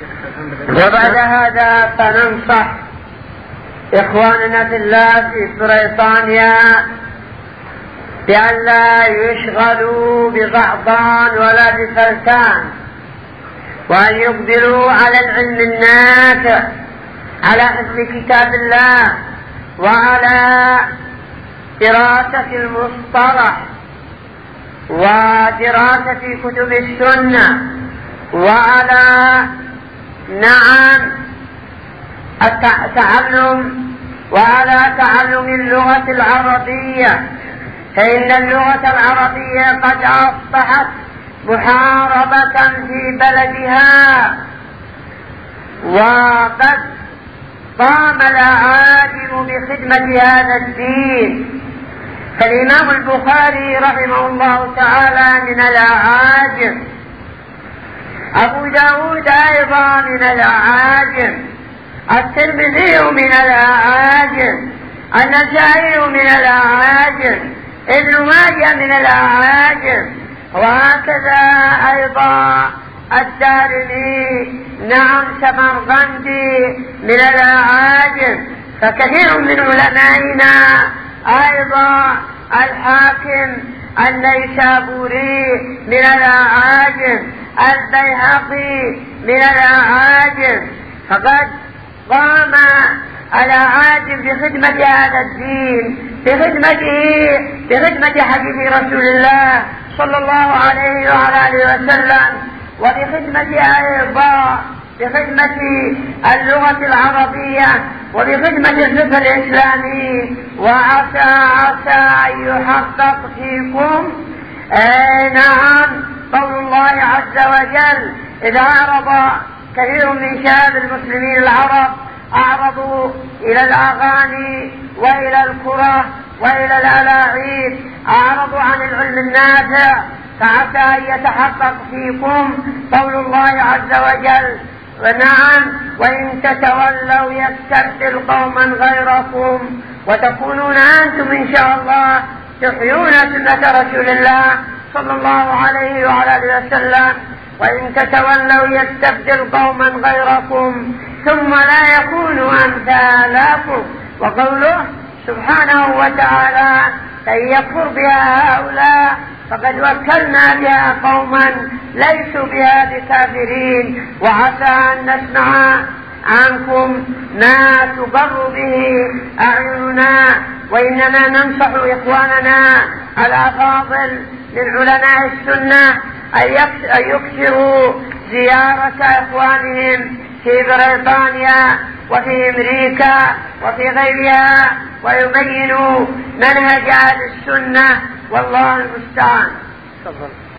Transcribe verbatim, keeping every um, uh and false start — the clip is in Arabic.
وبعد هذا فننصح إخواننا في الله في بريطانيا بأن لا يشغلوا بضعضان ولا بفلتان، وأن يقبلوا على العلم النافع، على حفظ كتاب الله، وعلى دراسة المصطلح، ودراسة كتب السنة، وعلى نعم التعلم وعلى تعلم اللغة العربية، فإن اللغة العربية قد أصبحت محاربة في بلدها، وقد قام الأعاجم بخدمة هذا الدين. فالإمام البخاري رحمه الله تعالى من الأعاجم، أبو داود أيضا من الأعاجم، الترمذي من الأعاجم، النسائي من الأعاجم، ابن ماجه من الأعاجم، وهكذا أيضا الدارمي، نعم سمرقندي من الأعاجم. فكثير من علمائنا أيضا الحاكم النيسابوري من الأعاجم، البيهقي من الأعاجم، فقد قام الأعاجم بخدمة هذا الدين، بخدمته بخدمة حديث رسول الله صلى الله عليه وعلى آله وسلم، وبخدمة أيضا بخدمة اللغة العربية، وبخدمة الفقه الإسلامي. وعسى عسى أن يحقق فيكم آه نعم قول الله عز وجل: إذا أعرض كثير من شباب المسلمين العرب أعرضوا إلى الأغاني وإلى الكرة وإلى الألاعيب، أعرضوا عن العلم النافع، فعسى أن يتحقق فيكم قول الله عز وجل: ونعم وإن تتولوا يستبدل قوما غيركم وتكونون أنتم إن شاء الله تحيون سنة رسول الله صلى الله عليه وعلى آله وسلم. وإن تتولوا يستبدل قوما غيركم ثم لا يكونوا أمثالكم. وقوله سبحانه وتعالى: فإن يكفر بها هؤلاء فقد وكلنا بها قوما ليسوا بها بكافرين، وعسى أن نسمع عنكم ما تقر به أعيننا. وإننا ننصح إخواننا الأفاضل من علماء السنة أن يكثروا زيارة إخوانهم في بريطانيا وفي أمريكا وفي غيرها، ويبينوا منهج أهل السنة، والله المستعان.